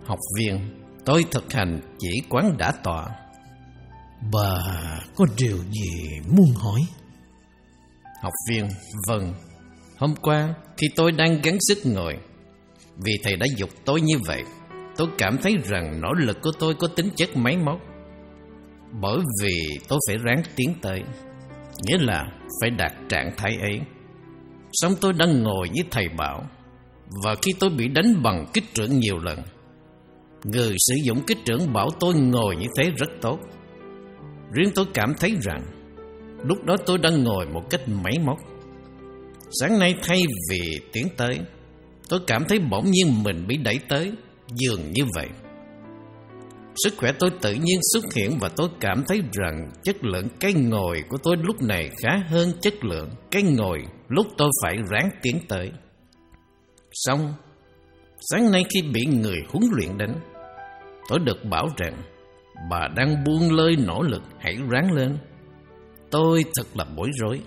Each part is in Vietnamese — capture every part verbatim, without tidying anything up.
Học viên, tôi thực hành chỉ quán đã tọa. Bà có điều gì muốn hỏi? Học viên, vâng. Hôm qua khi tôi đang gắng sức ngồi, vì thầy đã giục tôi như vậy, tôi cảm thấy rằng nỗ lực của tôi có tính chất máy móc. Bởi vì tôi phải ráng tiến tới, nghĩa là phải đạt trạng thái ấy. Xong tôi đang ngồi như thầy bảo, và khi tôi bị đánh bằng kích trưởng nhiều lần, người sử dụng kích trưởng bảo tôi ngồi như thế rất tốt. Riêng tôi cảm thấy rằng lúc đó tôi đang ngồi một cách máy móc. Sáng nay thay vì tiến tới, tôi cảm thấy bỗng nhiên mình bị đẩy tới, dường như vậy. Sức khỏe tôi tự nhiên xuất hiện và tôi cảm thấy rằng chất lượng cái ngồi của tôi lúc này khá hơn chất lượng cái ngồi lúc tôi phải ráng tiến tới. Xong, sáng nay khi bị người huấn luyện đánh, tôi được bảo rằng bà đang buông lơi nỗ lực, hãy ráng lên. Tôi thật là bối rối.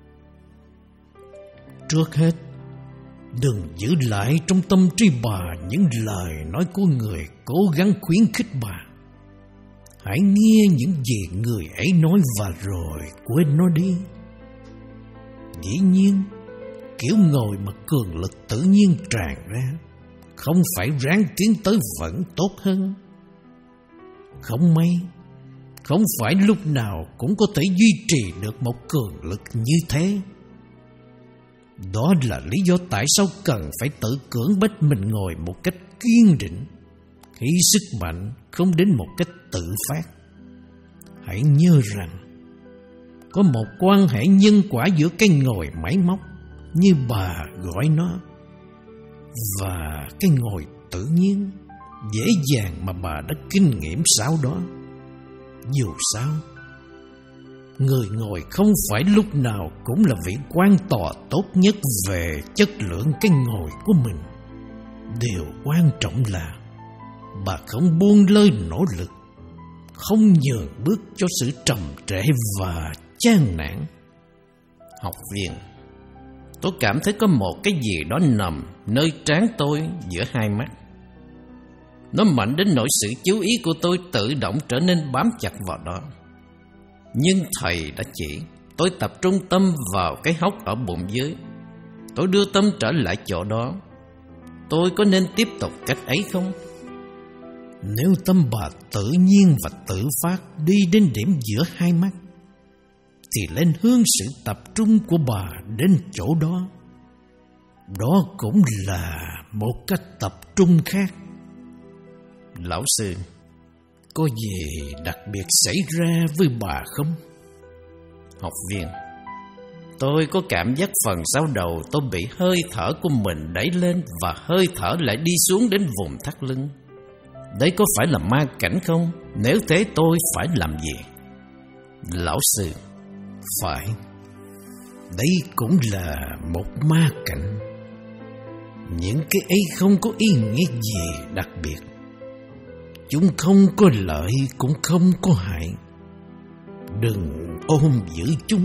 Trước hết, đừng giữ lại trong tâm trí bà những lời nói của người cố gắng khuyến khích bà. Hãy nghe những gì người ấy nói và rồi quên nó đi. Dĩ nhiên, kiểu ngồi mà cường lực tự nhiên tràn ra, không phải ráng tiến tới vẫn tốt hơn. Không may, không phải lúc nào cũng có thể duy trì được một cường lực như thế. Đó là lý do tại sao cần phải tự cưỡng bách mình ngồi một cách kiên định, khi sức mạnh không đến một cách tự phát. Hãy nhớ rằng, có một quan hệ nhân quả giữa cái ngồi máy móc, như bà gọi nó, và cái ngồi tự nhiên, dễ dàng mà bà đã kinh nghiệm sau đó. Dù sao, người ngồi không phải lúc nào cũng là vị quan tòa tốt nhất về chất lượng cái ngồi của mình. Điều quan trọng là bà không buông lơi nỗ lực, không nhường bước cho sự trầm trễ và chán nản. Học viên, tôi cảm thấy có một cái gì đó nằm nơi trán tôi giữa hai mắt. Nó mạnh đến nỗi sự chú ý của tôi tự động trở nên bám chặt vào đó. Nhưng thầy đã chỉ tôi tập trung tâm vào cái hốc ở bụng dưới. Tôi đưa tâm trở lại chỗ đó. Tôi có nên tiếp tục cách ấy không? Nếu tâm bà tự nhiên và tự phát đi đến điểm giữa hai mắt, thì lên hướng sự tập trung của bà đến chỗ đó. Đó cũng là một cách tập trung khác. Lão sư, có gì đặc biệt xảy ra với bà không? Học viên, tôi có cảm giác phần sau đầu tôi bị hơi thở của mình đẩy lên và hơi thở lại đi xuống đến vùng thắt lưng. Đấy có phải là ma cảnh không? Nếu thế tôi phải làm gì? Lão sư, phải. Đấy cũng là một ma cảnh. Những cái ấy không có ý nghĩa gì đặc biệt. Chúng không có lợi cũng không có hại. Đừng ôm giữ chúng.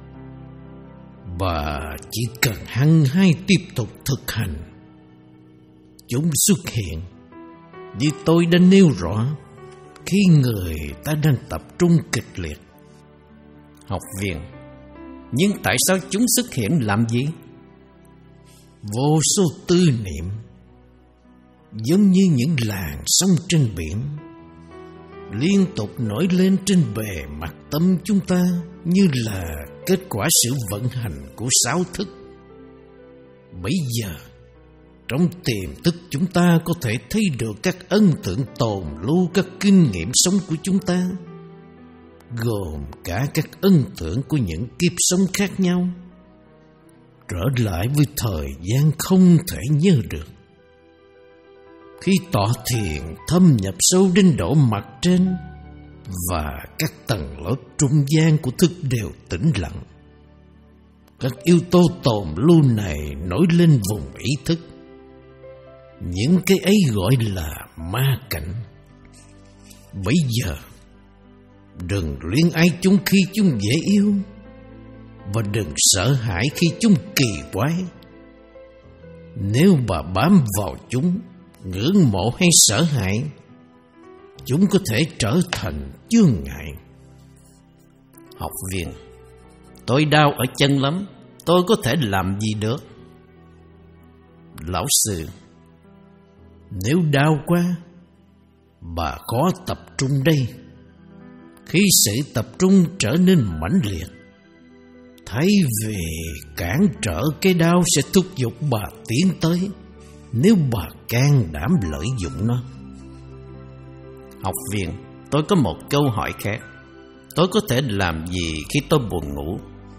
Bà chỉ cần hăng hái tiếp tục thực hành. Chúng xuất hiện, như tôi đã nêu rõ, khi người ta đang tập trung kịch liệt. Học viên, nhưng tại sao chúng xuất hiện làm gì? Vô số tư niệm, giống như những làn sóng trên biển, liên tục nổi lên trên bề mặt tâm chúng ta, như là kết quả sự vận hành của sáu thức. Bây giờ, trong tiềm thức chúng ta có thể thấy được các ấn tượng tồn lưu các kinh nghiệm sống của chúng ta, gồm cả các ấn tượng của những kiếp sống khác nhau, trở lại với thời gian không thể nhớ được. Khi tọa thiền thâm nhập sâu đến độ mặt trên và các tầng lớp trung gian của thức đều tĩnh lặng, các yếu tố tồn lưu này nổi lên vùng ý thức. Những cái ấy gọi là ma cảnh. Bây giờ, đừng luyến ái chúng khi chúng dễ yêu, và đừng sợ hãi khi chúng kỳ quái. Nếu bà bám vào chúng, ngưỡng mộ hay sợ hãi, chúng có thể trở thành chướng ngại. Học viên: tôi đau ở chân lắm, tôi có thể làm gì được? Lão sư: nếu đau quá, bà khó tập trung đây. Khi sự tập trung trở nên mãnh liệt, thay vì cản trở cái đau sẽ thúc giục bà tiến tới, nếu bà can đảm lợi dụng nó. Học viên: tôi có một câu hỏi khác. Tôi có thể làm gì khi tôi buồn ngủ?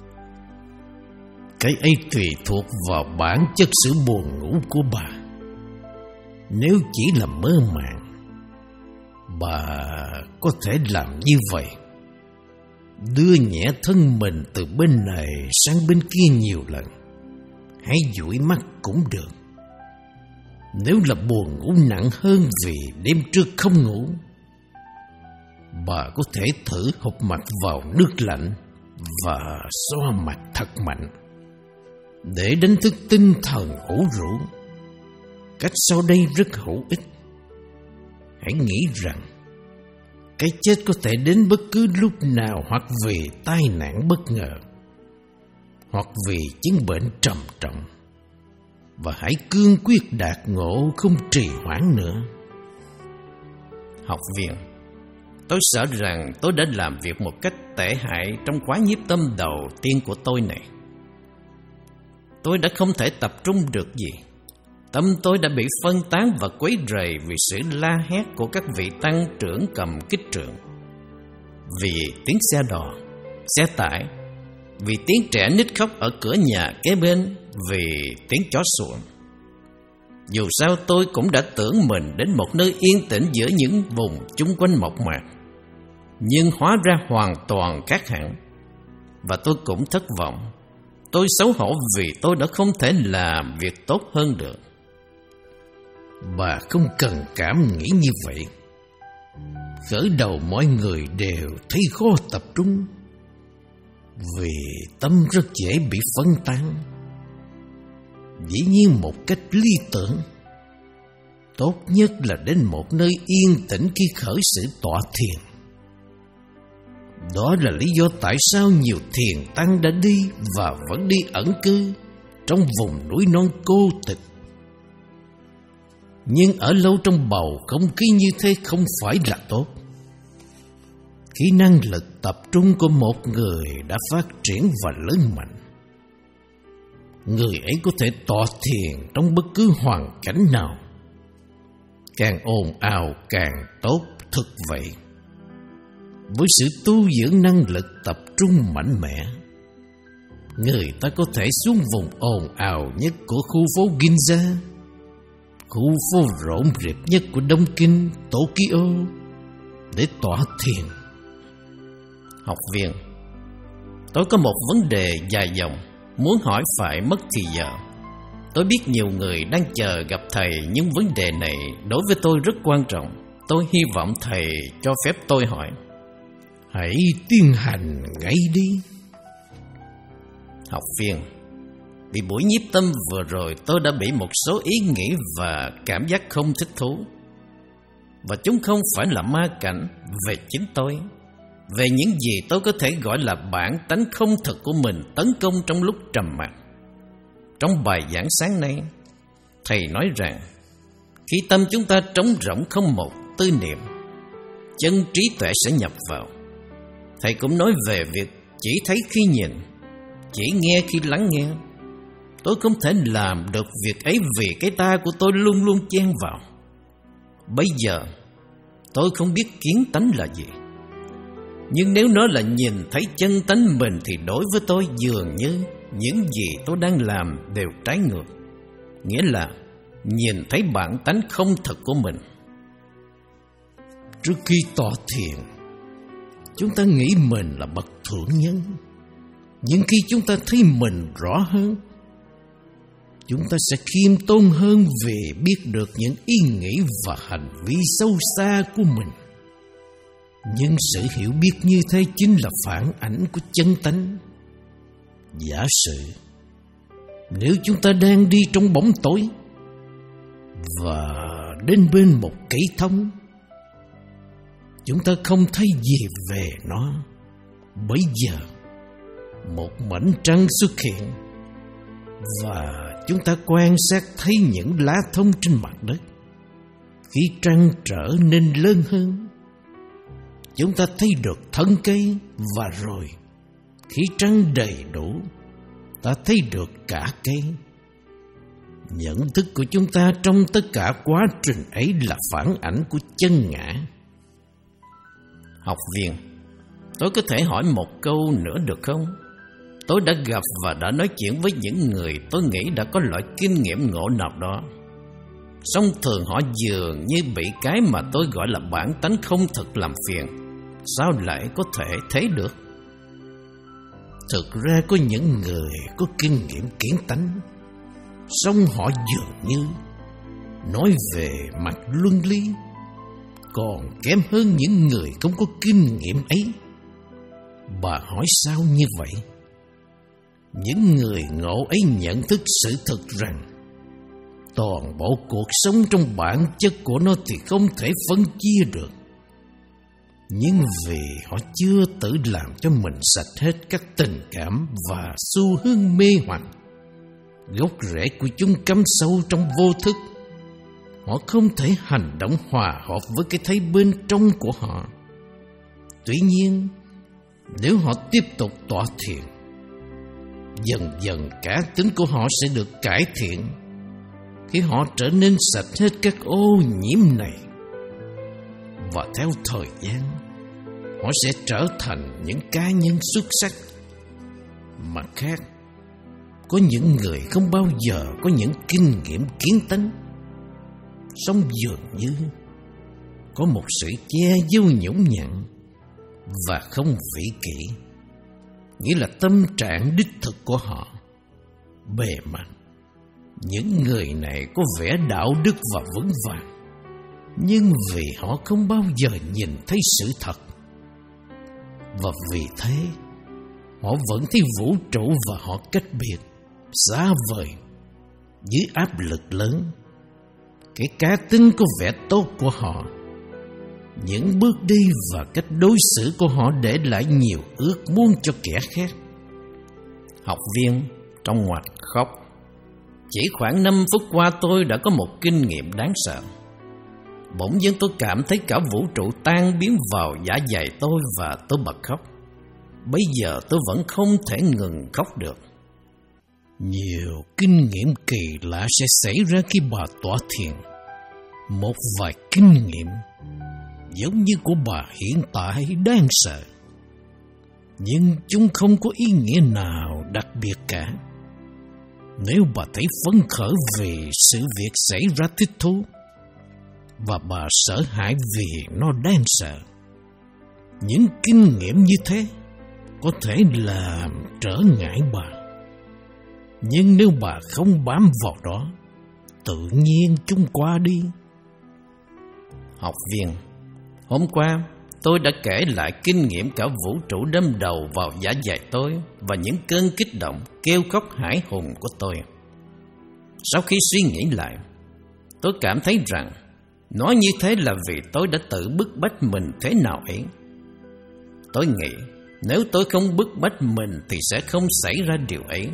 Cái ấy tùy thuộc vào bản chất sự buồn ngủ của bà. Nếu chỉ là mơ màng, bà có thể làm như vậy: đưa nhẹ thân mình từ bên này sang bên kia nhiều lần, hay dụi mắt cũng được. Nếu là buồn ngủ nặng hơn vì đêm trước không ngủ, bà có thể thử hụp mặt vào nước lạnh và xoa mặt thật mạnh để đánh thức tinh thần ủ rũ. Cách sau đây rất hữu ích. Hãy nghĩ rằng cái chết có thể đến bất cứ lúc nào, hoặc vì tai nạn bất ngờ, hoặc vì chứng bệnh trầm trọng, và hãy cương quyết đạt ngộ, không trì hoãn nữa. Học viên: tôi sợ rằng tôi đã làm việc một cách tệ hại trong khóa nhiếp tâm đầu tiên của tôi này. Tôi đã không thể tập trung được gì. Tâm tôi đã bị phân tán và quấy rầy vì sự la hét của các vị tăng trưởng cầm kích trượng, vì tiếng xe đò, xe tải, vì tiếng trẻ nít khóc ở cửa nhà kế bên, vì tiếng chó sủa. Dù sao tôi cũng đã tưởng mình đến một nơi yên tĩnh giữa những vùng chung quanh mộc mạc, nhưng hóa ra hoàn toàn khác hẳn. Và tôi cũng thất vọng. Tôi xấu hổ vì tôi đã không thể làm việc tốt hơn được. Bà không cần cảm nghĩ như vậy. Khởi đầu mọi người đều thấy khó tập trung, vì tâm rất dễ bị phân tán. Dĩ nhiên một cách lý tưởng, tốt nhất là đến một nơi yên tĩnh khi khởi sự tọa thiền. Đó là lý do tại sao nhiều thiền tăng đã đi và vẫn đi ẩn cư trong vùng núi non cô tịch. Nhưng ở lâu trong bầu không khí như thế không phải là tốt. Khi năng lực tập trung của một người đã phát triển và lớn mạnh, người ấy có thể tọa thiền trong bất cứ hoàn cảnh nào. Càng ồn ào càng tốt, thực vậy. Với sự tu dưỡng năng lực tập trung mạnh mẽ, người ta có thể xuống vùng ồn ào nhất của khu phố Ginza, khu phố rộn rịp nhất của Đông Kinh, Tokyo, để tọa thiền. Học viên: tôi có một vấn đề dài dòng, muốn hỏi phải mất thì giờ. Tôi biết nhiều người đang chờ gặp thầy, nhưng vấn đề này đối với tôi rất quan trọng. Tôi hy vọng thầy cho phép tôi hỏi. Hãy tiến hành ngay đi. Học viên: vì buổi nhiếp tâm vừa rồi tôi đã bị một số ý nghĩ và cảm giác không thích thú. Và chúng không phải là ma cảnh về chính tôi, về những gì tôi có thể gọi là bản tánh không thực của mình tấn công trong lúc trầm mặc. Trong bài giảng sáng nay, thầy nói rằng khi tâm chúng ta trống rỗng không một tư niệm, chân trí tuệ sẽ nhập vào. Thầy cũng nói về việc chỉ thấy khi nhìn, chỉ nghe khi lắng nghe. Tôi không thể làm được việc ấy vì cái ta của tôi luôn luôn chen vào. Bây giờ tôi không biết kiến tánh là gì, nhưng nếu nó là nhìn thấy chân tánh mình thì đối với tôi dường như những gì tôi đang làm đều trái ngược, nghĩa là nhìn thấy bản tánh không thật của mình. Trước khi tọa thiền, chúng ta nghĩ mình là bậc thượng nhân, nhưng khi chúng ta thấy mình rõ hơn, chúng ta sẽ khiêm tốn hơn vì biết được những ý nghĩ và hành vi sâu xa của mình. Nhưng sự hiểu biết như thế chính là phản ảnh của chân tánh. Giả sử nếu chúng ta đang đi trong bóng tối, và đến bên một cây thông. Chúng ta không thấy gì về nó. Bấy giờ một mảnh trăng xuất hiện, và chúng ta quan sát thấy những lá thông trên mặt đất. Khi trăng trở nên lớn hơn, chúng ta thấy được thân cây, và rồi khi trăng đầy đủ, ta thấy được cả cây. Nhận thức của chúng ta trong tất cả quá trình ấy là phản ảnh của chân ngã. Học viên, tôi có thể hỏi một câu nữa được không? Tôi đã gặp và đã nói chuyện với những người tôi nghĩ đã có loại kinh nghiệm ngộ nào đó. Song thường họ dường như bị cái mà tôi gọi là bản tánh không thực làm phiền. Sao lại có thể thế được? Thực ra có những người có kinh nghiệm kiến tánh, song họ dường như nói về mặt luân lý còn kém hơn những người không có kinh nghiệm ấy. Bà hỏi sao như vậy? Những người ngộ ấy nhận thức sự thật rằng toàn bộ cuộc sống trong bản chất của nó thì không thể phân chia được. Nhưng vì họ chưa tự làm cho mình sạch hết các tình cảm và xu hướng mê hoặc, gốc rễ của chúng cắm sâu trong vô thức, họ không thể hành động hòa hợp với cái thấy bên trong của họ. Tuy nhiên, nếu họ tiếp tục tọa thiền, dần dần cá tính của họ sẽ được cải thiện. Khi họ trở nên sạch hết các ô nhiễm này, và theo thời gian, họ sẽ trở thành những cá nhân xuất sắc. Mặt khác, có những người không bao giờ có những kinh nghiệm kiến tánh, song dường như có một sự che giấu nhũng nhặn và không vĩ kỷ, nghĩa là tâm trạng đích thực của họ. Bề mặt, những người này có vẻ đạo đức và vững vàng, nhưng vì họ không bao giờ nhìn thấy sự thật, và vì thế họ vẫn thấy vũ trụ và họ cách biệt, xa vời. Dưới áp lực lớn, cái cá tính có vẻ tốt của họ, những bước đi và cách đối xử của họ để lại nhiều ước muốn cho kẻ khác. Học viên trong ngoặc khóc. Chỉ khoảng năm phút qua tôi đã có một kinh nghiệm đáng sợ. Bỗng dưng tôi cảm thấy cả vũ trụ tan biến vào dạ dày tôi và tôi bật khóc. Bây giờ tôi vẫn không thể ngừng khóc được. Nhiều kinh nghiệm kỳ lạ sẽ xảy ra khi bà tọa thiền. Một vài kinh nghiệm giống như của bà hiện tại đáng sợ, nhưng chúng không có ý nghĩa nào đặc biệt cả. Nếu bà thấy phấn khởi vì sự việc xảy ra thích thú, và bà sợ hãi vì nó đáng sợ, những kinh nghiệm như thế có thể làm trở ngại bà. Nhưng nếu bà không bám vào đó, tự nhiên chúng qua đi. Học viên, hôm qua tôi đã kể lại kinh nghiệm cả vũ trụ đâm đầu vào dạ dày tôi và những cơn kích động, kêu khóc hãi hùng của tôi. Sau khi suy nghĩ lại, tôi cảm thấy rằng nói như thế là vì tôi đã tự bức bách mình thế nào ấy. Tôi nghĩ nếu tôi không bức bách mình thì sẽ không xảy ra điều ấy.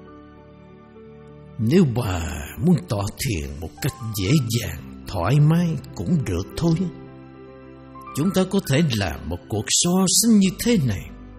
Nếu bà muốn tọa thiền một cách dễ dàng, thoải mái cũng được thôi. Chúng ta có thể làm một cuộc so sánh như thế này.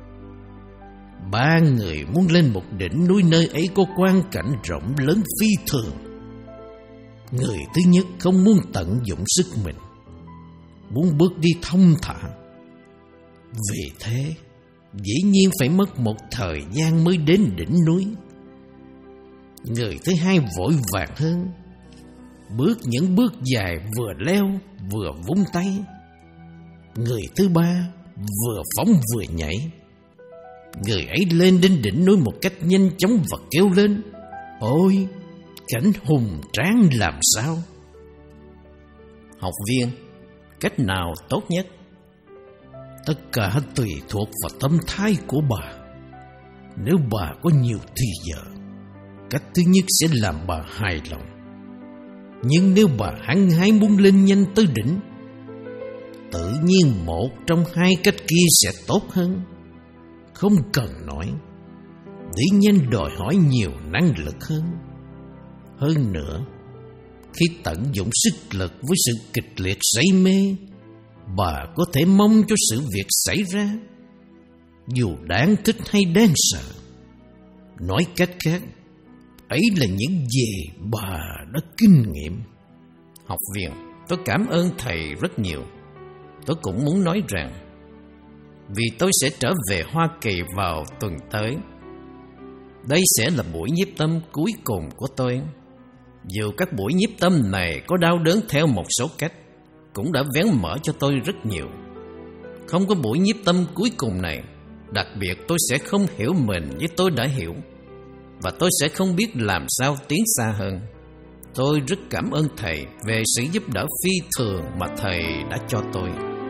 Ba người muốn lên một đỉnh núi, nơi ấy có quang cảnh rộng lớn phi thường. Người thứ nhất không muốn tận dụng sức mình, muốn bước đi thông thả. Vì thế, dĩ nhiên phải mất một thời gian mới đến đỉnh núi. Người thứ hai vội vàng hơn, bước những bước dài, vừa leo vừa vung tay. Người thứ ba vừa phóng vừa nhảy. Người ấy lên đến đỉnh núi một cách nhanh chóng và kêu lên: ôi, cảnh hùng tráng làm sao! Học viên, cách nào tốt nhất? Tất cả tùy thuộc vào tâm thái của bà. Nếu bà có nhiều thì giờ, cách thứ nhất sẽ làm bà hài lòng. Nhưng nếu bà hăng hái muốn lên nhanh tới đỉnh, tự nhiên một trong hai cách kia sẽ tốt hơn. Không cần nói, đi nhanh đòi hỏi nhiều năng lực hơn. Hơn nữa, khi tận dụng sức lực với sự kịch liệt say mê, bà có thể mong cho sự việc xảy ra, dù đáng thích hay đáng sợ. Nói cách khác, ấy là những gì bà đã kinh nghiệm. Học viên, tôi cảm ơn thầy rất nhiều. Tôi cũng muốn nói rằng, vì tôi sẽ trở về Hoa Kỳ vào tuần tới, đây sẽ là buổi nhiếp tâm cuối cùng của tôi. Dù các buổi nhiếp tâm này có đau đớn theo một số cách, cũng đã vén mở cho tôi rất nhiều. Không có buổi nhiếp tâm cuối cùng này, đặc biệt tôi sẽ không hiểu mình như tôi đã hiểu, và tôi sẽ không biết làm sao tiến xa hơn. Tôi rất cảm ơn thầy về sự giúp đỡ phi thường mà thầy đã cho tôi.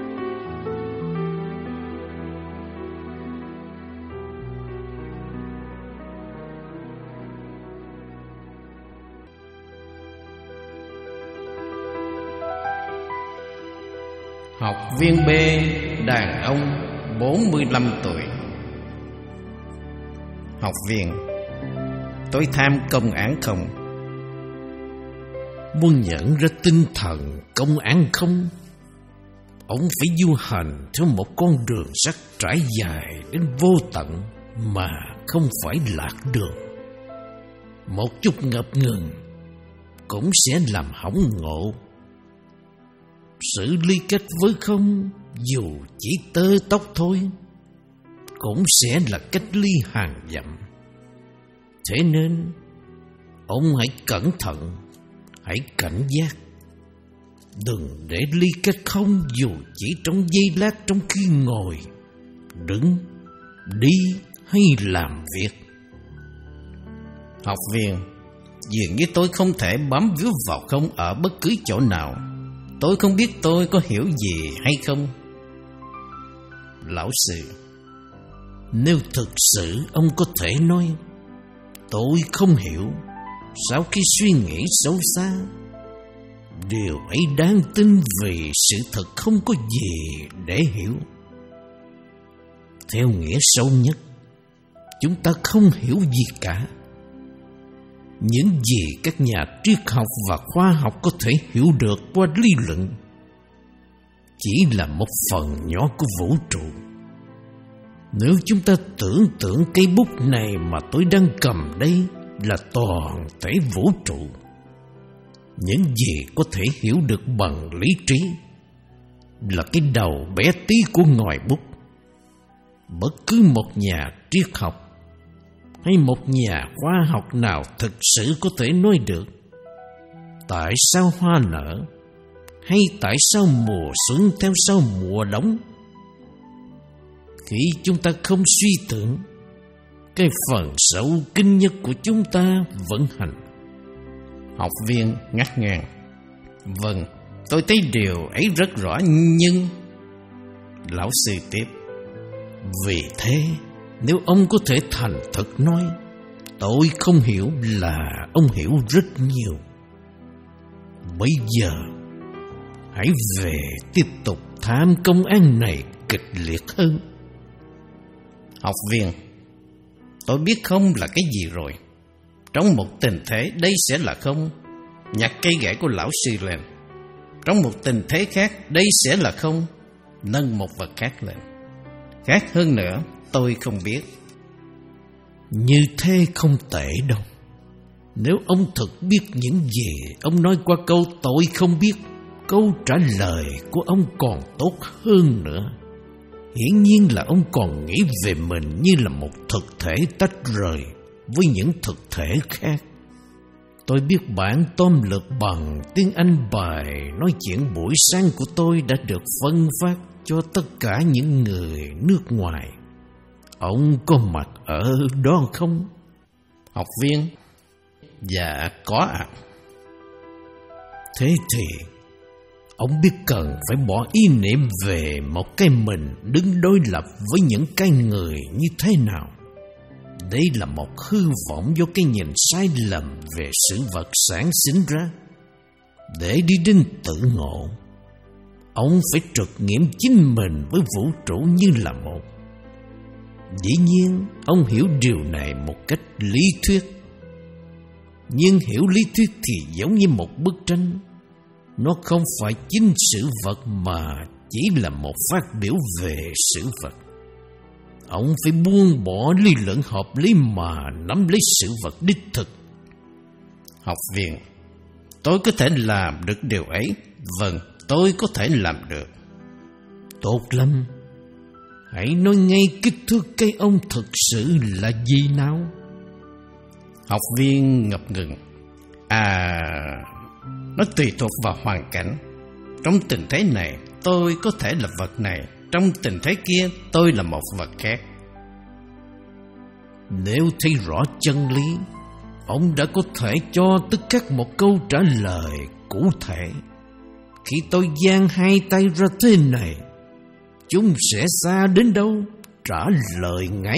Học viên B, đàn ông, bốn mươi lăm tuổi. Học viên: tôi tham công án không? Muốn nhận ra tinh thần công án không? Ông phải du hành theo một con đường sắt trải dài đến vô tận mà không phải lạc đường. Một chút ngập ngừng cũng sẽ làm hỏng ngộ. Xử lý cách với không, dù chỉ tơ tóc thôi, cũng sẽ là cách ly hàng dặm. Thế nên, ông hãy cẩn thận, hãy cảnh giác. Đừng để ly cách không dù chỉ trong giây lát trong khi ngồi, đứng, đi hay làm việc. Học viên: dường như tôi không thể bám víu vào không ở bất cứ chỗ nào. Tôi không biết tôi có hiểu gì hay không. Lão sư: nếu thực sự ông có thể nói tôi không hiểu, sau khi suy nghĩ sâu xa, điều ấy đáng tin vì sự thật không có gì để hiểu. Theo nghĩa sâu nhất, chúng ta không hiểu gì cả. Những gì các nhà triết học và khoa học có thể hiểu được qua lý luận chỉ là một phần nhỏ của vũ trụ. Nếu chúng ta tưởng tượng cây bút này mà tôi đang cầm đây là toàn thể vũ trụ, những gì có thể hiểu được bằng lý trí là cái đầu bé tí của ngòi bút. Bất cứ một nhà triết học hay một nhà khoa học nào thực sự có thể nói được tại sao hoa nở, hay tại sao mùa xuân theo sau mùa đông, khi chúng ta không suy tưởng cái phần sâu kinh nhất của chúng ta vận hành. Học viên ngắt ngang: vâng, tôi thấy điều ấy rất rõ, nhưng... Lão sư tiếp: vì thế, nếu ông có thể thành thực nói tôi không hiểu là ông hiểu rất nhiều. Bây giờ, hãy về tiếp tục tham công án này kịch liệt hơn. Học viên: tôi biết không là cái gì rồi. Trong một tình thế, đây sẽ là không. Nhặt cây gậy của lão sư lên. Trong một tình thế khác, đây sẽ là không. Nâng một vật khác lên. Khác hơn nữa, tôi không biết. Như thế không tệ đâu. Nếu ông thực biết những gì ông nói qua câu tôi không biết, câu trả lời của ông còn tốt hơn nữa. Hiển nhiên là ông còn nghĩ về mình như là một thực thể tách rời với những thực thể khác. Tôi biết bản tóm lược bằng tiếng Anh bài nói chuyện buổi sáng của tôi đã được phân phát cho tất cả những người nước ngoài. Ông có mặt ở đó không? Học viên: dạ có ạ. À. Thế thì ông biết cần phải bỏ ý niệm về một cái mình đứng đối lập với những cái người như thế nào. Đây là một hư vọng do cái nhìn sai lầm về sự vật sản sinh ra. Để đi đến tự ngộ, ông phải trực nghiệm chính mình với vũ trụ như là một. Dĩ nhiên, ông hiểu điều này một cách lý thuyết. Nhưng hiểu lý thuyết thì giống như một bức tranh. Nó không phải chính sự vật mà chỉ là một phát biểu về sự vật. Ông phải buông bỏ lý luận hợp lý mà nắm lấy sự vật đích thực. Học viên, tôi có thể làm được điều ấy. Vâng, tôi có thể làm được. Tốt lắm. Hãy nói ngay kích thước cây ông thực sự là gì nào? Học viên ngập ngừng. À, nó tùy thuộc vào hoàn cảnh. Trong tình thế này, tôi có thể là vật này. Trong tình thế kia, tôi là một vật khác. Nếu thấy rõ chân lý, ông đã có thể cho tất cả một câu trả lời cụ thể. Khi tôi giang hai tay ra thế này, chúng sẽ xa đến đâu? Trả lời ngay.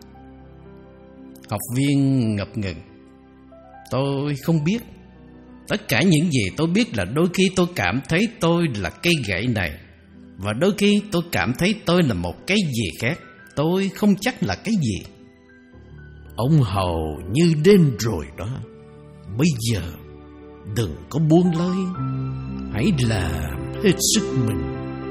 Học viên ngập ngừng. Tôi không biết. Tất cả những gì tôi biết là đôi khi tôi cảm thấy tôi là cây gậy này, và đôi khi tôi cảm thấy tôi là một cái gì khác. Tôi không chắc là cái gì. Ông hầu như đến rồi đó. Bây giờ đừng có buông lơi. Hãy làm hết sức mình.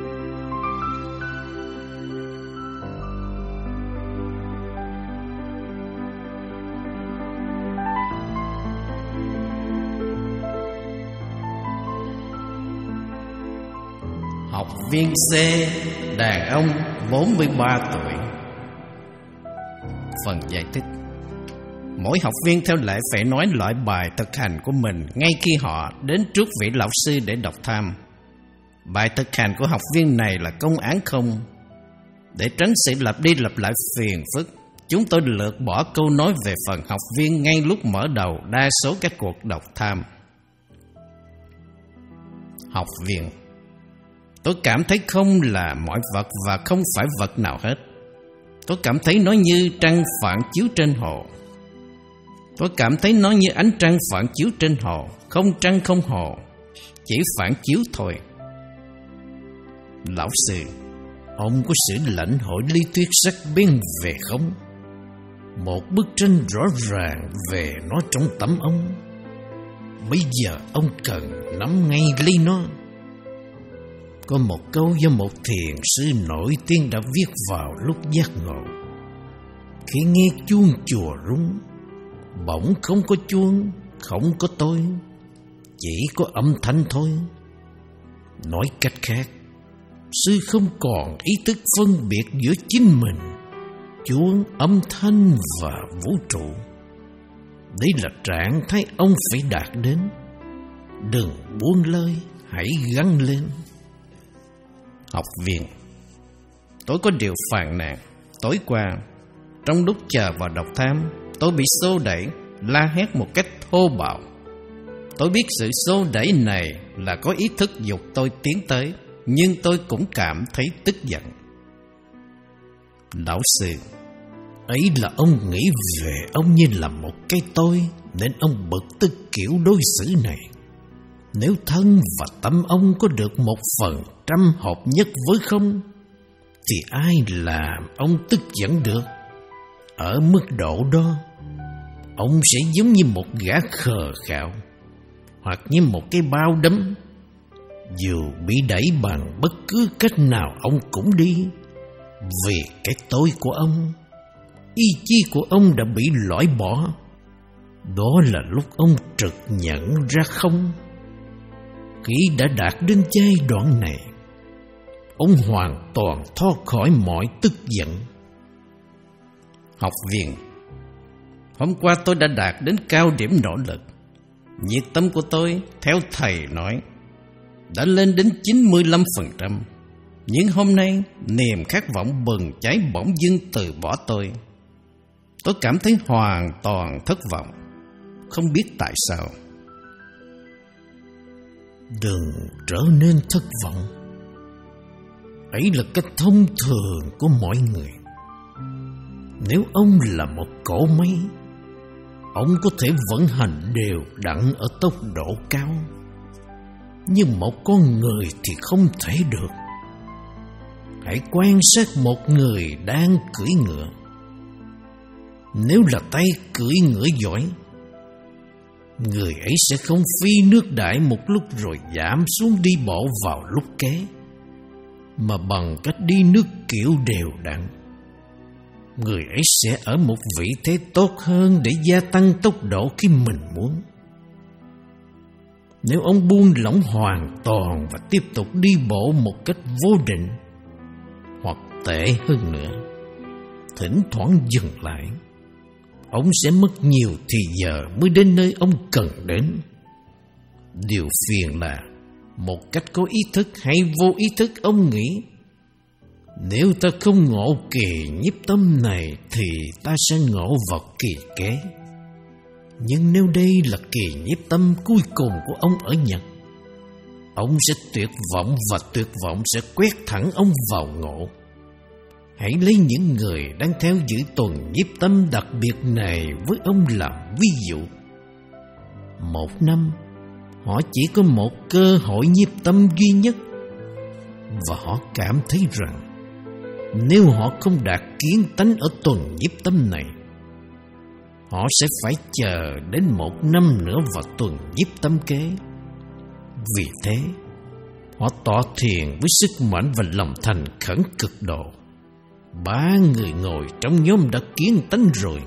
Học viên C, đàn ông bốn mươi ba tuổi. Phần giải thích. Mỗi học viên theo lệ phải nói loại bài thực hành của mình ngay khi họ đến trước vị lão sư để đọc tham. Bài thực hành của học viên này là công án không. Để tránh sự lặp đi lặp lại phiền phức, chúng tôi lược bỏ câu nói về phần học viên ngay lúc mở đầu đa số các cuộc đọc tham. Học viên: tôi cảm thấy không là mọi vật và không phải vật nào hết. Tôi cảm thấy nó như trăng phản chiếu trên hồ. Tôi cảm thấy nó như ánh trăng phản chiếu trên hồ. Không trăng không hồ, chỉ phản chiếu thôi. Lão sư: ông có sự lãnh hội lý thuyết sắc bén về không? Một bức tranh rõ ràng về nó trong tấm ông. Bây giờ ông cần nắm ngay lấy nó. Có một câu do một thiền sư nổi tiếng đã viết vào lúc giác ngộ: khi nghe chuông chùa rung, bỗng không có chuông, không có tôi, chỉ có âm thanh thôi. Nói cách khác, sư không còn ý thức phân biệt giữa chính mình, chuông, âm thanh và vũ trụ. Đây là trạng thái ông phải đạt đến. Đừng buông lơi, hãy gắng lên. Học viên: tôi có điều phàn nàn. Tối qua, trong lúc chờ vào đọc tham, tôi bị xô đẩy, la hét một cách thô bạo. Tôi biết sự xô đẩy này là có ý thức giục tôi tiến tới, nhưng tôi cũng cảm thấy tức giận. Lão sư: ấy là ông nghĩ về ông như là một cái tôi, nên ông bực tức kiểu đối xử này. Nếu thân và tâm ông có được một phần trăm hợp nhất với không, thì ai làm ông tức giận được? Ở mức độ đó, ông sẽ giống như một gã khờ khạo, hoặc như một cái bao đấm. Dù bị đẩy bằng bất cứ cách nào ông cũng đi, vì cái tôi của ông, ý chí của ông đã bị loại bỏ. Đó là lúc ông trực nhận ra không. Khi đã đạt đến giai đoạn này, ông hoàn toàn thoát khỏi mọi tức giận. Học viên: hôm qua tôi đã đạt đến cao điểm nỗ lực. Nhiệt tâm của tôi, theo thầy nói, đã lên đến chín mươi lăm phần trăm. Nhưng hôm nay, niềm khát vọng bừng cháy bỗng dưng từ bỏ tôi. Tôi cảm thấy hoàn toàn thất vọng, không biết tại sao. Đừng trở nên thất vọng. Ấy là cách thông thường của mọi người. Nếu ông là một cỗ máy, ông có thể vận hành đều đặn ở tốc độ cao. nhưng một con người thì không thể được. Hãy quan sát một người đang cưỡi ngựa. Nếu là tay cưỡi ngựa giỏi, người ấy sẽ không phi nước đại một lúc rồi giảm xuống đi bộ vào lúc kế, mà bằng cách đi nước kiểu đều đặn, người ấy sẽ ở một vị thế tốt hơn để gia tăng tốc độ khi mình muốn. Nếu ông buông lỏng hoàn toàn và tiếp tục đi bộ một cách vô định, hoặc tệ hơn nữa, thỉnh thoảng dừng lại, ông sẽ mất nhiều thì giờ mới đến nơi ông cần đến. Điều phiền là một cách có ý thức hay vô ý thức ông nghĩ, nếu ta không ngộ kỳ nhiếp tâm này thì ta sẽ ngộ vào kỳ kế. Nhưng nếu đây là kỳ nhiếp tâm cuối cùng của ông ở Nhật, ông sẽ tuyệt vọng và tuyệt vọng sẽ quét thẳng ông vào ngộ. Hãy lấy những người đang theo giữ tuần nhiếp tâm đặc biệt này với ông làm ví dụ. Một năm, họ chỉ có một cơ hội nhiếp tâm duy nhất, và họ cảm thấy rằng nếu họ không đạt kiến tánh ở tuần nhiếp tâm này, họ sẽ phải chờ đến một năm nữa vào tuần nhiếp tâm kế. Vì thế, họ tọa thiền với sức mạnh và lòng thành khẩn cực độ. Ba người ngồi trong nhóm đã kiến tánh rồi.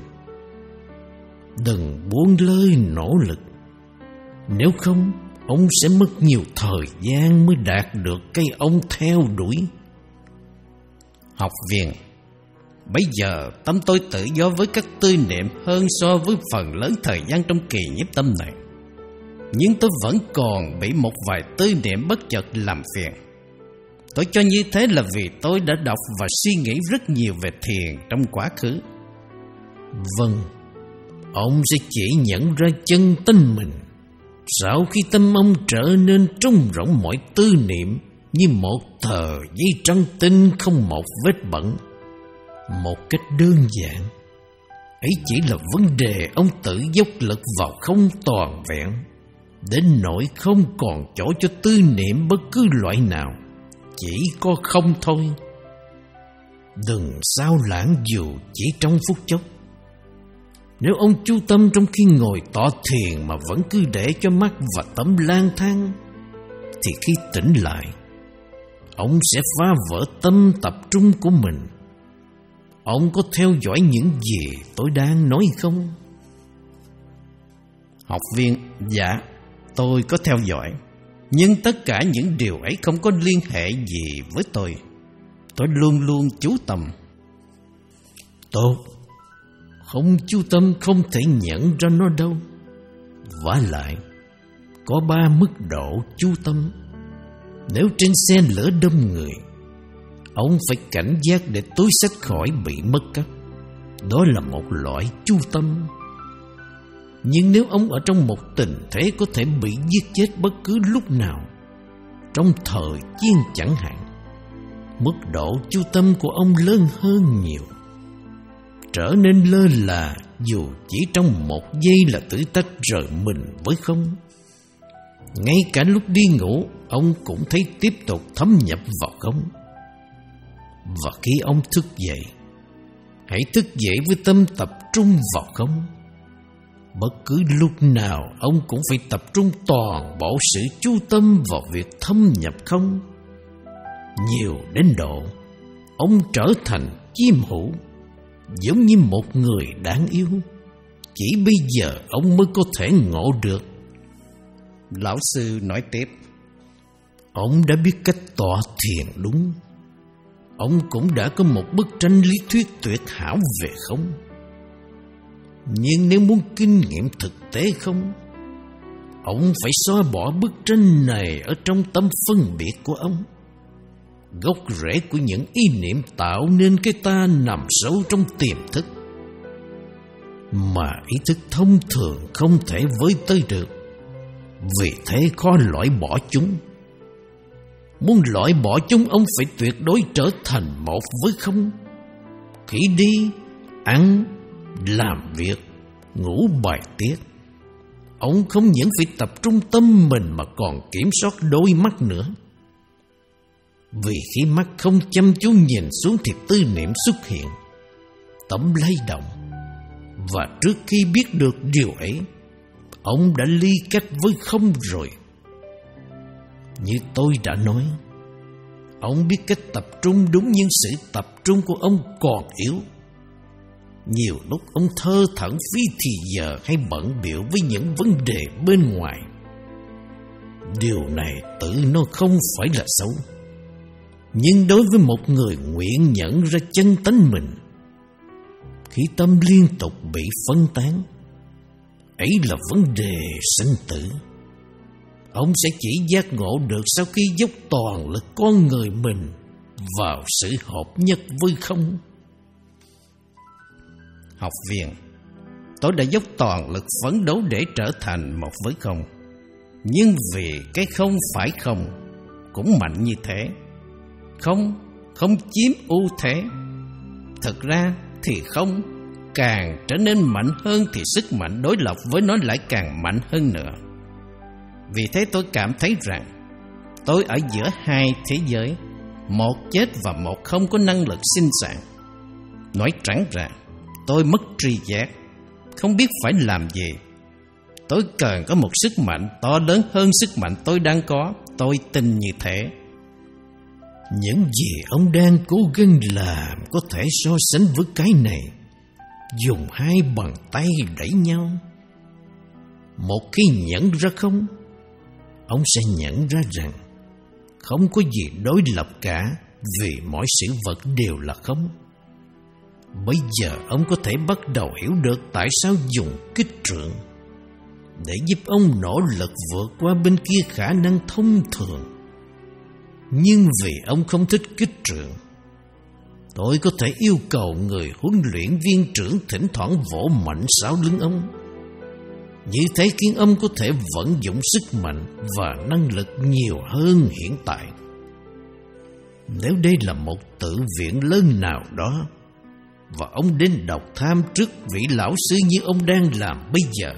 Đừng buông lơi nỗ lực, nếu không ông sẽ mất nhiều thời gian mới đạt được cái ông theo đuổi. Học viên, bây giờ tâm tôi tự do với các tư niệm hơn so với phần lớn thời gian trong kỳ nhiếp tâm này. Nhưng tôi vẫn còn bị một vài tư niệm bất chợt làm phiền. Tôi cho như thế là vì tôi đã đọc và suy nghĩ rất nhiều về thiền trong quá khứ. Vâng, ông sẽ chỉ nhận ra chân tâm mình sau khi tâm ông trở nên trống rỗng mọi tư niệm, như một tờ giấy trắng tinh không một vết bẩn. Một cách đơn giản, ấy chỉ là vấn đề ông tự dốc lực vào không toàn vẹn, đến nỗi không còn chỗ cho tư niệm bất cứ loại nào, chỉ có không thôi. Đừng sao lãng dù chỉ trong phút chốc. Nếu ông chú tâm trong khi ngồi tọa thiền mà vẫn cứ để cho mắt và tâm lang thang, thì khi tỉnh lại, ông sẽ phá vỡ tâm tập trung của mình. Ông có theo dõi những gì tôi đang nói không? Học viên, dạ, tôi có theo dõi. Nhưng tất cả những điều ấy không có liên hệ gì với tôi. Tôi luôn luôn chú tâm. Tốt. Không chú tâm không thể nhận ra nó đâu. Vả lại, có ba mức độ chú tâm. Nếu trên xe lửa đông người, ông phải cảnh giác để túi xách khỏi bị mất cắp. Đó là một loại chú tâm. Nhưng nếu ông ở trong một tình thế có thể bị giết chết bất cứ lúc nào, trong thời chiến chẳng hạn, mức độ chú tâm của ông lớn hơn nhiều. Trở nên lơ là dù chỉ trong một giây là tự tách rời mình với không. Ngay cả lúc đi ngủ, ông cũng thấy tiếp tục thấm nhập vào không. Và khi ông thức dậy, hãy thức dậy với tâm tập trung vào không. Bất cứ lúc nào ông cũng phải tập trung toàn bộ sự chú tâm vào việc thâm nhập không. Nhiều đến độ ông trở thành chiêm hữu, giống như một người đáng yêu. Chỉ bây giờ ông mới có thể ngộ được. Lão sư nói tiếp. Ông đã biết cách tọa thiền đúng. Ông cũng đã có một bức tranh lý thuyết tuyệt hảo về không. Nhưng nếu muốn kinh nghiệm thực tế không, ông phải xóa bỏ bức tranh này ở trong tâm phân biệt của ông. Gốc rễ của những ý niệm tạo nên cái ta nằm sâu trong tiềm thức, mà ý thức thông thường không thể với tới được. Vì thế khó loại bỏ chúng. Muốn loại bỏ chúng, ông phải tuyệt đối trở thành một với không. Khi đi, ăn, làm việc, ngủ bài tiết, ông không những phải tập trung tâm mình mà còn kiểm soát đôi mắt nữa. Vì khi mắt không chăm chú nhìn xuống thì tư niệm xuất hiện, tâm lay động. Và trước khi biết được điều ấy, ông đã ly cách với không rồi. Như tôi đã nói, ông biết cách tập trung đúng, nhưng sự tập trung của ông còn yếu. Nhiều lúc ông thơ thẩn phí thì giờ hay bận bịu với những vấn đề bên ngoài. Điều này tự nó không phải là xấu, nhưng đối với một người nguyện nhận ra chân tánh mình, khi tâm liên tục bị phân tán, ấy là vấn đề sinh tử. Ông sẽ chỉ giác ngộ được sau khi dốc toàn lực con người mình vào sự hợp nhất với không. Học viên, tôi đã dốc toàn lực phấn đấu để trở thành một với không. Nhưng vì cái không phải không cũng mạnh như thế, không không chiếm ưu thế. Thực ra thì không càng trở nên mạnh hơn thì sức mạnh đối lập với nó lại càng mạnh hơn nữa. Vì thế tôi cảm thấy rằng tôi ở giữa hai thế giới, một chết và một không có năng lực sinh sản. Nói trắng ra, tôi mất tri giác, không biết phải làm gì. Tôi cần có một sức mạnh to lớn hơn sức mạnh tôi đang có. Tôi tin như thế. Những gì ông đang cố gắng làm có thể so sánh với cái này. Dùng hai bàn tay đẩy nhau. Một khi nhận ra không, ông sẽ nhận ra rằng không có gì đối lập cả, vì mọi sự vật đều là không. Bây giờ ông có thể bắt đầu hiểu được tại sao dùng kích trượng, để giúp ông nỗ lực vượt qua bên kia khả năng thông thường. Nhưng vì ông không thích kích trượng, tôi có thể yêu cầu người huấn luyện viên trưởng thỉnh thoảng vỗ mạnh sau lưng ông. Như thế khiến ông có thể vận dụng sức mạnh và năng lực nhiều hơn hiện tại. Nếu đây là một tự viện lớn nào đó, và ông đến độc tham trước vị lão sư như ông đang làm bây giờ,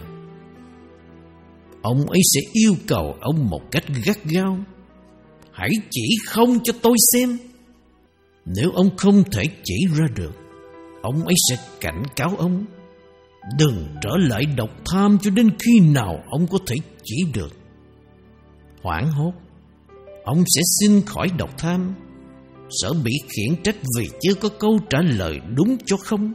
ông ấy sẽ yêu cầu ông một cách gắt gao: hãy chỉ không cho tôi xem. Nếu ông không thể chỉ ra được, ông ấy sẽ cảnh cáo ông: đừng trở lại độc tham cho đến khi nào ông có thể chỉ được. Hoảng hốt, ông sẽ xin khỏi độc tham, sợ bị khiển trách vì chưa có câu trả lời đúng cho không.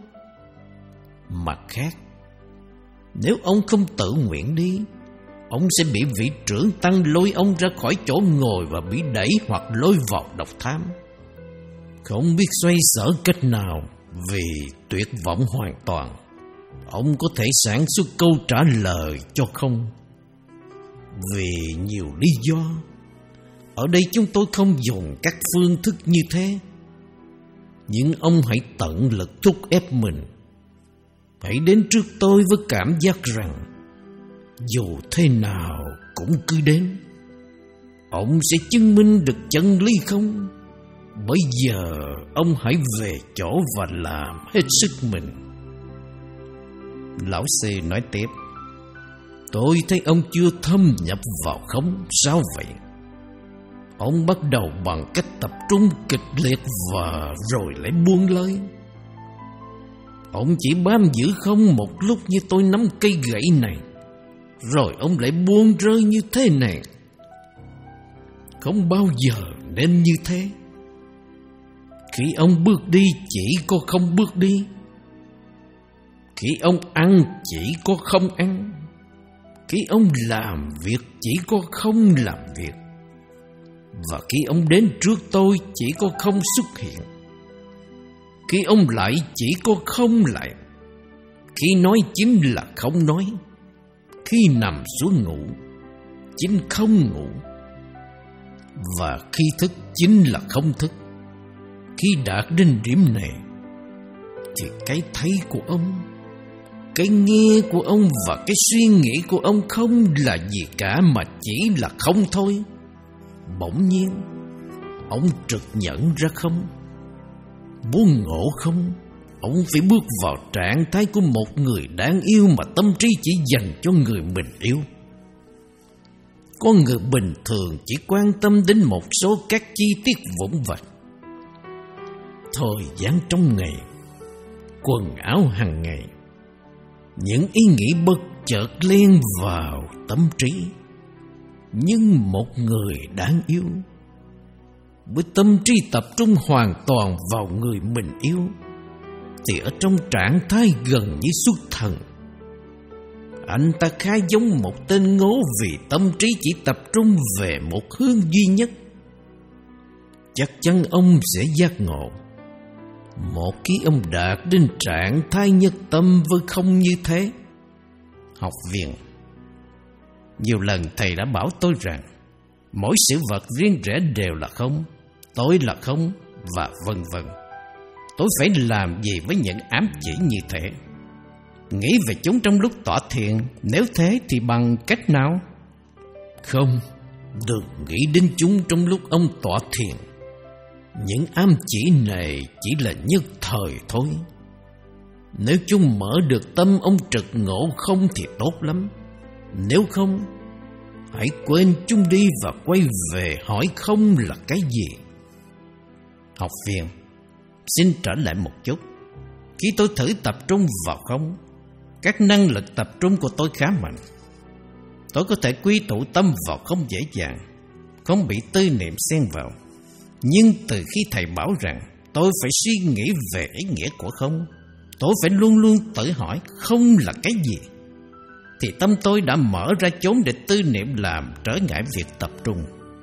Mặt khác, nếu ông không tự nguyện đi, ông sẽ bị vị trưởng tăng lôi ông ra khỏi chỗ ngồi và bị đẩy hoặc lôi vào độc tham. Không biết xoay sở cách nào, vì tuyệt vọng hoàn toàn, ông có thể sản xuất câu trả lời cho không. Vì nhiều lý do, ở đây chúng tôi không dùng các phương thức như thế. Nhưng ông hãy tận lực thúc ép mình. Hãy đến trước tôi với cảm giác rằng dù thế nào cũng cứ đến. Ông sẽ chứng minh được chân lý không? Bây giờ ông hãy về chỗ và làm hết sức mình. Lão sư nói tiếp: tôi thấy ông chưa thâm nhập vào không. Sao vậy? Ông bắt đầu bằng cách tập trung kịch liệt và rồi lại buông lơi. Ông chỉ bám giữ không một lúc như tôi nắm cây gậy này, rồi ông lại buông rơi như thế này. Không bao giờ nên như thế. Khi ông bước đi chỉ có không bước đi. Khi ông ăn chỉ có không ăn. Khi ông làm việc chỉ có không làm việc. Và khi ông đến trước tôi chỉ có không xuất hiện. Khi ông lại chỉ có không lại. Khi nói chính là không nói. Khi nằm xuống ngủ chính không ngủ. Và khi thức chính là không thức. Khi đạt đến điểm này thì cái thấy của ông, cái nghe của ông và cái suy nghĩ của ông không là gì cả, mà chỉ là không thôi. Bỗng nhiên ông trực nhận ra không. Muốn ngộ không ông phải bước vào trạng thái của một người đáng yêu mà tâm trí chỉ dành cho người mình yêu. Con người bình thường chỉ quan tâm đến một số các chi tiết vụn vặt. Thời gian trong ngày, quần áo hàng ngày, những ý nghĩ bất chợt len vào tâm trí. Nhưng một người đáng yêu, với tâm trí tập trung hoàn toàn vào người mình yêu, thì ở trong trạng thái gần như xuất thần. Anh ta khá giống một tên ngố vì tâm trí chỉ tập trung về một hướng duy nhất. Chắc chắn ông sẽ giác ngộ. Một khi ông đạt đến trạng thái nhất tâm với không như thế. Học viên, nhiều lần thầy đã bảo tôi rằng mỗi sự vật riêng rẽ đều là không, tôi là không, và vân vân. Tôi phải làm gì với những ám chỉ như thế? Nghĩ về chúng trong lúc tọa thiền, nếu thế thì bằng cách nào? Không, đừng nghĩ đến chúng trong lúc ông tọa thiền. Những ám chỉ này chỉ là nhất thời thôi. Nếu chúng mở được tâm ông trực ngộ không thì tốt lắm. Nếu không, hãy quên chúng đi và quay về hỏi không là cái gì. Học viên, xin trở lại một chút. Khi tôi thử tập trung vào không, các năng lực tập trung của tôi khá mạnh. Tôi có thể quy tụ tâm vào không dễ dàng, không bị tư niệm xen vào. Nhưng từ khi thầy bảo rằng tôi phải suy nghĩ về ý nghĩa của không, tôi phải luôn luôn tự hỏi không là cái gì, thì tâm tôi đã mở ra chốn để tư niệm làm trở ngại việc tập trung.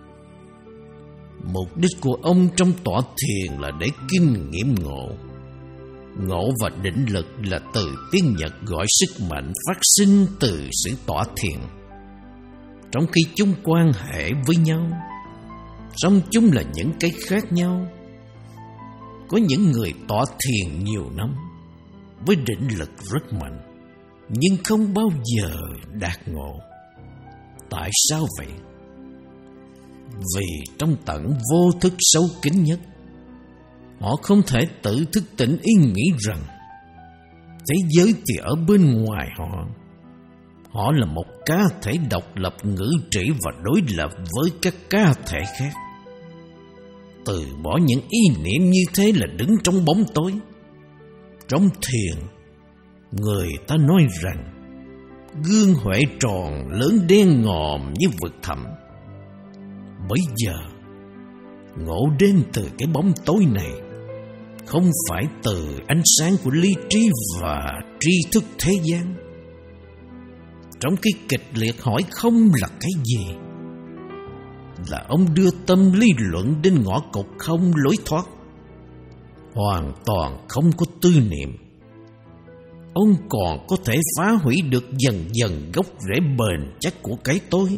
Mục đích của ông trong tọa thiền là để kinh nghiệm ngộ. Ngộ và định lực là từ tiếng Nhật gọi sức mạnh phát sinh từ sự tọa thiền. Trong khi chúng quan hệ với nhau, song chúng là những cái khác nhau. Có những người tọa thiền nhiều năm với định lực rất mạnh, nhưng không bao giờ đạt ngộ. Tại sao vậy? Vì trong tận vô thức sâu kín nhất, họ không thể tự thức tỉnh ý nghĩ rằng thế giới thì ở bên ngoài họ. Họ là một cá thể độc lập ngữ trị và đối lập với các cá thể khác. Từ bỏ những ý niệm như thế là đứng trong bóng tối. Trong thiền, người ta nói rằng gương huệ tròn lớn đen ngòm như vực thẳm. Bây giờ, ngộ đến từ cái bóng tối này, không phải từ ánh sáng của lý trí và tri thức thế gian. Trong khi kịch liệt hỏi không là cái gì, là ông đưa tâm lý luận đến ngõ cụt không lối thoát, hoàn toàn không có tư niệm. Ông còn có thể phá hủy được dần dần gốc rễ bền chắc của cái tôi.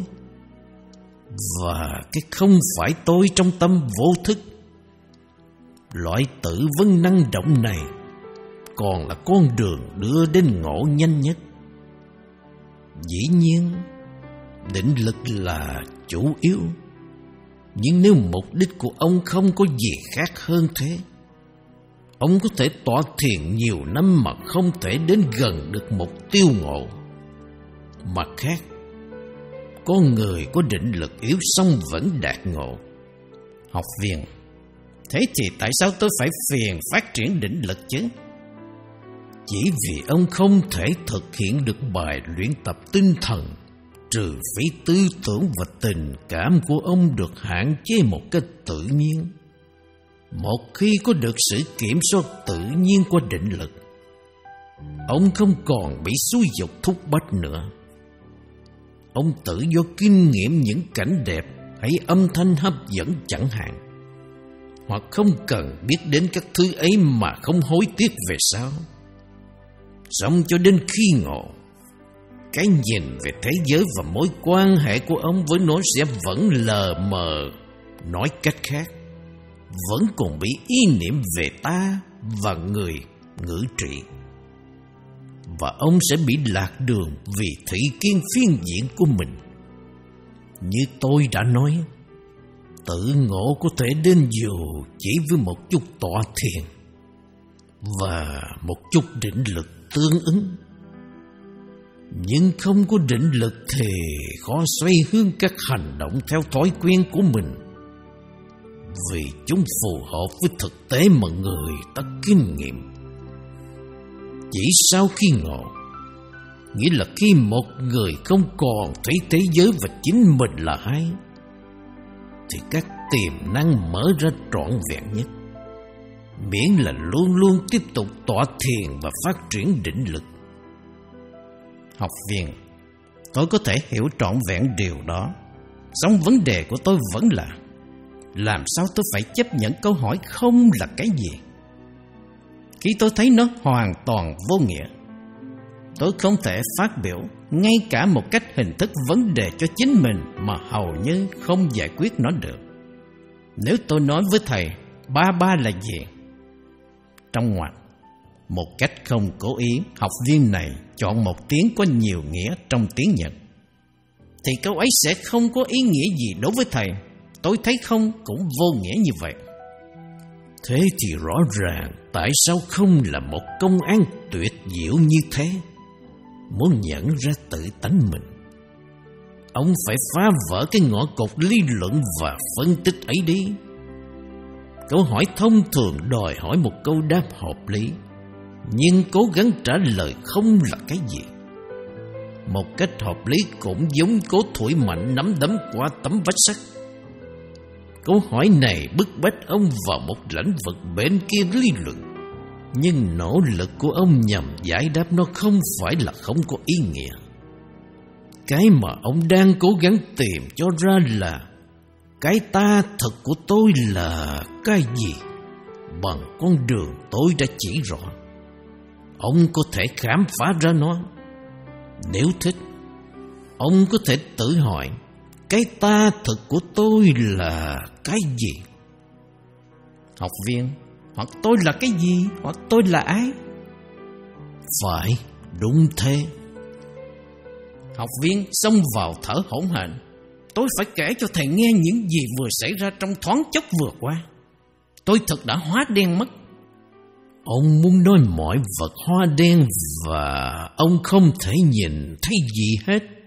Và cái không phải tôi trong tâm vô thức. Loại tự vấn năng động này còn là con đường đưa đến ngộ nhanh nhất. Dĩ nhiên, định lực là chủ yếu. Nhưng nếu mục đích của ông không có gì khác hơn thế, ông có thể tọa thiền nhiều năm mà không thể đến gần được mục tiêu ngộ. Mặt khác, con người có định lực yếu song vẫn đạt ngộ. Học viên, thế thì tại sao tôi phải phiền phát triển định lực chứ? Chỉ vì ông không thể thực hiện được bài luyện tập tinh thần, trừ phi tư tưởng và tình cảm của ông được hạn chế một cách tự nhiên. Một khi có được sự kiểm soát tự nhiên qua định lực, ông không còn bị xúi dục thúc bách nữa. Ông tự do kinh nghiệm những cảnh đẹp hay âm thanh hấp dẫn chẳng hạn, hoặc không cần biết đến các thứ ấy mà không hối tiếc về sau. Sống cho đến khi ngộ, cái nhìn về thế giới và mối quan hệ của ông với nó sẽ vẫn lờ mờ. Nói cách khác, vẫn còn bị ý niệm về ta và người ngữ trị. Và ông sẽ bị lạc đường vì thị kiến phiến diện của mình. Như tôi đã nói, tự ngộ có thể đến dù chỉ với một chút tọa thiền. và một chút định lực tương ứng. Nhưng không có định lực thì khó xoay hướng các hành động theo thói quen của mình, vì chúng phù hợp với thực tế mà người ta kinh nghiệm. Chỉ sau khi ngộ, nghĩa là khi một người không còn thấy thế giới và chính mình là ai, thì các tiềm năng mở ra trọn vẹn nhất, miễn là luôn luôn tiếp tục tọa thiền và phát triển định lực. Học viên, tôi có thể hiểu trọn vẹn điều đó, song vấn đề của tôi vẫn là làm sao tôi phải chấp nhận câu hỏi không là cái gì, khi tôi thấy nó hoàn toàn vô nghĩa. Tôi không thể phát biểu ngay cả một cách hình thức vấn đề cho chính mình mà hầu như không giải quyết nó được. Nếu tôi nói với thầy ba ba là gì, trong ngoặc, một cách không cố ý, học viên này chọn một tiếng có nhiều nghĩa trong tiếng Nhật, thì câu ấy sẽ không có ý nghĩa gì đối với thầy. Tôi thấy không cũng vô nghĩa như vậy. Thế thì rõ ràng tại sao không là một công án tuyệt diệu như thế? Muốn nhận ra tự tánh mình, ông phải phá vỡ cái ngõ cụt lý luận và phân tích ấy đi. Câu hỏi thông thường đòi hỏi một câu đáp hợp lý, nhưng cố gắng trả lời không là cái gì. Một cách hợp lý cũng giống cố thổi mạnh nắm đấm qua tấm vách sắt. Câu hỏi này bức bách ông vào một lĩnh vực bên kia lý luận, nhưng nỗ lực của ông nhằm giải đáp nó không phải là không có ý nghĩa. Cái mà ông đang cố gắng tìm cho ra là cái ta thật của tôi là cái gì, bằng con đường tôi đã chỉ rõ. Ông có thể khám phá ra nó. Nếu thích, ông có thể tự hỏi cái ta thực của tôi là cái gì. Học viên, hoặc tôi là cái gì, hoặc tôi là ai? Phải, đúng thế. Học viên xông vào thở hổn hển. Tôi phải kể cho thầy nghe những gì vừa xảy ra trong thoáng chốc vừa qua. Tôi thật đã hóa đen mất. Ông muốn nói mọi vật hóa đen và ông không thể nhìn thấy gì hết.